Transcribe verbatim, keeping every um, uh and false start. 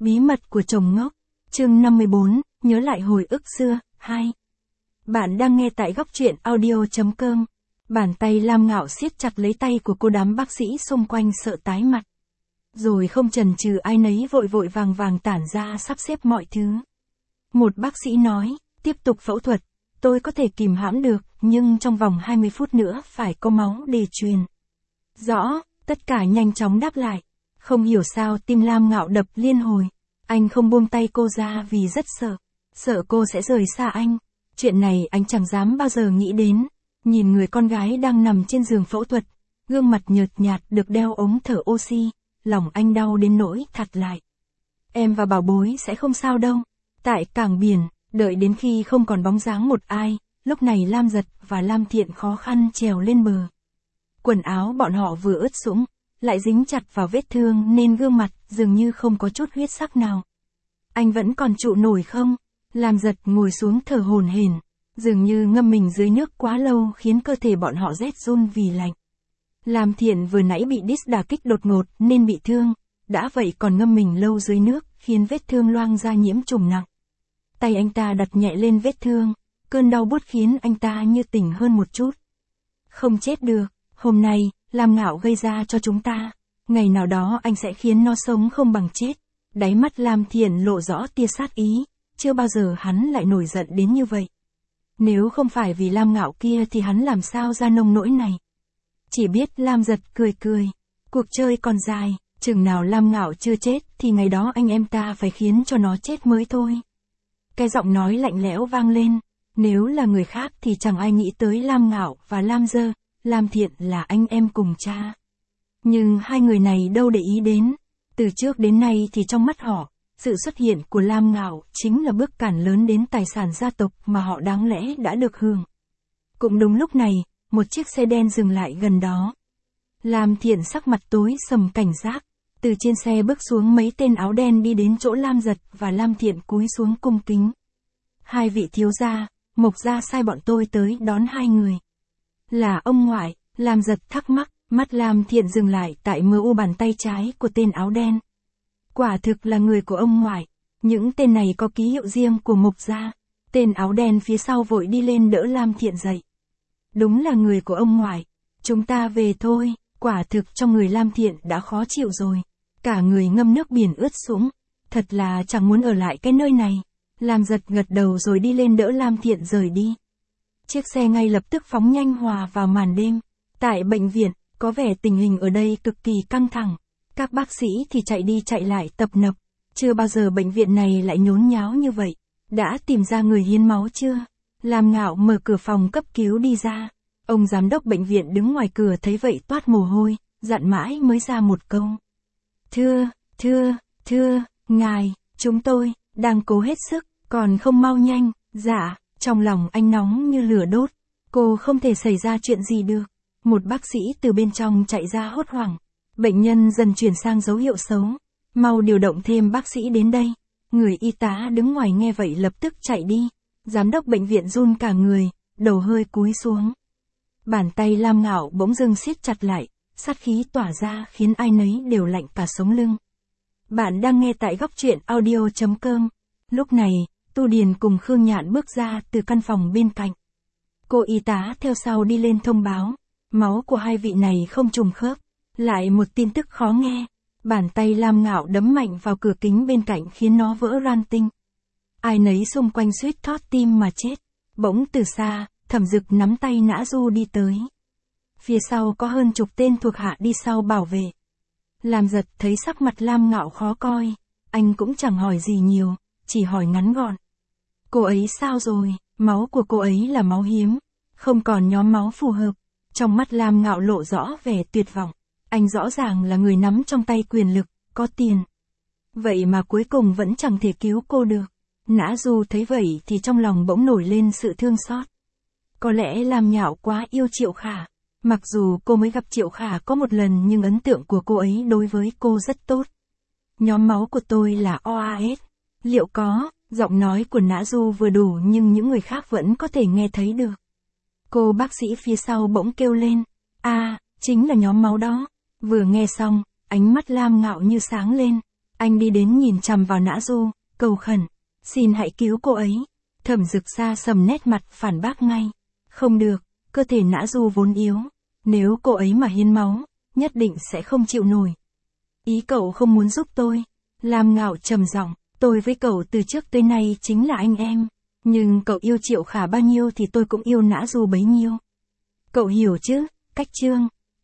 Bí mật của chồng ngốc. Chương năm mươi bốn, nhớ lại hồi ức xưa, hai. Bạn đang nghe tại góc truyện audio chấm com. Bàn tay Lam Ngạo siết chặt lấy tay của cô, đám bác sĩ xung quanh sợ tái mặt. Rồi không chần chừ ai nấy vội vội vàng vàng tản ra sắp xếp mọi thứ. Một bác sĩ nói, tiếp tục phẫu thuật, tôi có thể kìm hãm được, nhưng trong vòng hai mươi phút nữa phải có máu để truyền. Rõ, tất cả nhanh chóng đáp lại. Không hiểu sao tim Lam Ngạo đập liên hồi. Anh không buông tay cô ra vì rất sợ. Sợ cô sẽ rời xa anh. Chuyện này anh chẳng dám bao giờ nghĩ đến. Nhìn người con gái đang nằm trên giường phẫu thuật, gương mặt nhợt nhạt được đeo ống thở oxy, lòng anh đau đến nỗi thắt lại. Em và bảo bối sẽ không sao đâu. Tại cảng biển, đợi đến khi không còn bóng dáng một ai, lúc này Lam Giật và Lam Thiện khó khăn trèo lên bờ. Quần áo bọn họ vừa ướt sũng, lại dính chặt vào vết thương nên gương mặt dường như không có chút huyết sắc nào. Anh vẫn còn trụ nổi không? Lam Giật ngồi xuống thở hổn hển, dường như ngâm mình dưới nước quá lâu khiến cơ thể bọn họ rét run vì lạnh. Lam Thiện vừa nãy bị đít đả kích đột ngột nên bị thương, đã vậy còn ngâm mình lâu dưới nước khiến vết thương loang ra nhiễm trùng nặng. Tay anh ta đặt nhẹ lên vết thương, cơn đau buốt khiến anh ta như tỉnh hơn một chút. Không chết được, hôm nay, Lam Ngạo gây ra cho chúng ta. Ngày nào đó anh sẽ khiến nó sống không bằng chết. Đáy mắt Lam Thiện lộ rõ tia sát ý, chưa bao giờ hắn lại nổi giận đến như vậy. Nếu không phải vì Lam Ngạo kia thì hắn làm sao ra nông nỗi này. Chỉ biết Lam Giật cười cười. Cuộc chơi còn dài, chừng nào Lam Ngạo chưa chết thì ngày đó anh em ta phải khiến cho nó chết mới thôi. Cái giọng nói lạnh lẽo vang lên. Nếu là người khác thì chẳng ai nghĩ tới Lam Ngạo và Lam Dơ, Lam Thiện là anh em cùng cha. Nhưng hai người này đâu để ý đến. Từ trước đến nay thì trong mắt họ, sự xuất hiện của Lam Ngạo chính là bước cản lớn đến tài sản gia tộc mà họ đáng lẽ đã được hưởng. Cũng đúng lúc này, một chiếc xe đen dừng lại gần đó. Lam Thiện sắc mặt tối sầm cảnh giác, từ trên xe bước xuống mấy tên áo đen đi đến chỗ Lam Giật và Lam Thiện cúi xuống cung kính. Hai vị thiếu gia, Mộc gia sai bọn tôi tới đón hai người. Là ông ngoại, Lam Giật thắc mắc, mắt Lam Thiện dừng lại tại mờ u bàn tay trái của tên áo đen. Quả thực là người của ông ngoại, những tên này có ký hiệu riêng của Mộc gia. Tên áo đen phía sau vội đi lên đỡ Lam Thiện dậy. Đúng là người của ông ngoại, chúng ta về thôi. Quả thực trong người Lam Thiện đã khó chịu rồi, cả người ngâm nước biển ướt sũng, thật là chẳng muốn ở lại cái nơi này. Lam Giật gật đầu rồi đi lên đỡ Lam Thiện rời đi. Chiếc xe ngay lập tức phóng nhanh hòa vào màn đêm. Tại bệnh viện, có vẻ tình hình ở đây cực kỳ căng thẳng. Các bác sĩ thì chạy đi chạy lại tập nập. Chưa bao giờ bệnh viện này lại nhốn nháo như vậy. Đã tìm ra người hiến máu chưa? Lam Ngạo mở cửa phòng cấp cứu đi ra. Ông giám đốc bệnh viện đứng ngoài cửa thấy vậy toát mồ hôi, dặn mãi mới ra một câu. Thưa, thưa, thưa, ngài, chúng tôi, đang cố hết sức, còn không mau nhanh. Dạ, trong lòng anh nóng như lửa đốt. Cô không thể xảy ra chuyện gì được. Một bác sĩ từ bên trong chạy ra hốt hoảng. Bệnh nhân dần chuyển sang dấu hiệu xấu. Mau điều động thêm bác sĩ đến đây. Người y tá đứng ngoài nghe vậy lập tức chạy đi. Giám đốc bệnh viện run cả người, đầu hơi cúi xuống. Bàn tay Lam Ngạo bỗng dưng siết chặt lại, sát khí tỏa ra khiến ai nấy đều lạnh cả sống lưng. Bạn đang nghe tại góc truyện audio chấm com. Lúc này, Tu Điền cùng Khương Nhạn bước ra từ căn phòng bên cạnh. Cô y tá theo sau đi lên thông báo, máu của hai vị này không trùng khớp. Lại một tin tức khó nghe, bàn tay Lam Ngạo đấm mạnh vào cửa kính bên cạnh khiến nó vỡ ran tinh. Ai nấy xung quanh suýt thót tim mà chết. Bỗng từ xa, Thẩm Dực nắm tay Nã Du đi tới. Phía sau có hơn chục tên thuộc hạ đi sau bảo vệ. Lam Giật thấy sắc mặt Lam Ngạo khó coi, anh cũng chẳng hỏi gì nhiều, chỉ hỏi ngắn gọn. Cô ấy sao rồi? Máu của cô ấy là máu hiếm, không còn nhóm máu phù hợp. Trong mắt Lam Ngạo lộ rõ vẻ tuyệt vọng. Anh rõ ràng là người nắm trong tay quyền lực, có tiền. Vậy mà cuối cùng vẫn chẳng thể cứu cô được. Nã Du thấy vậy thì trong lòng bỗng nổi lên sự thương xót. Có lẽ Lam Ngạo quá yêu Triệu Khả. Mặc dù cô mới gặp Triệu Khả có một lần nhưng ấn tượng của cô ấy đối với cô rất tốt. Nhóm máu của tôi là o a ét. Liệu có? Giọng nói của Nã Du vừa đủ nhưng những người khác vẫn có thể nghe thấy được. Cô bác sĩ phía sau bỗng kêu lên. À, chính là nhóm máu đó. Vừa nghe xong, ánh mắt Lam Ngạo như sáng lên. Anh đi đến nhìn chằm vào Nã Du, cầu khẩn. Xin hãy cứu cô ấy. Thẩm Dực Sa sầm nét mặt phản bác ngay. Không được, cơ thể Nã Du vốn yếu. Nếu cô ấy mà hiến máu, nhất định sẽ không chịu nổi. Ý cậu không muốn giúp tôi. Lam Ngạo trầm giọng, tôi với cậu từ trước tới nay chính là anh em. Nhưng cậu yêu Triệu Khả bao nhiêu thì tôi cũng yêu Nã Du bấy nhiêu. Cậu hiểu chứ, Cách Trương.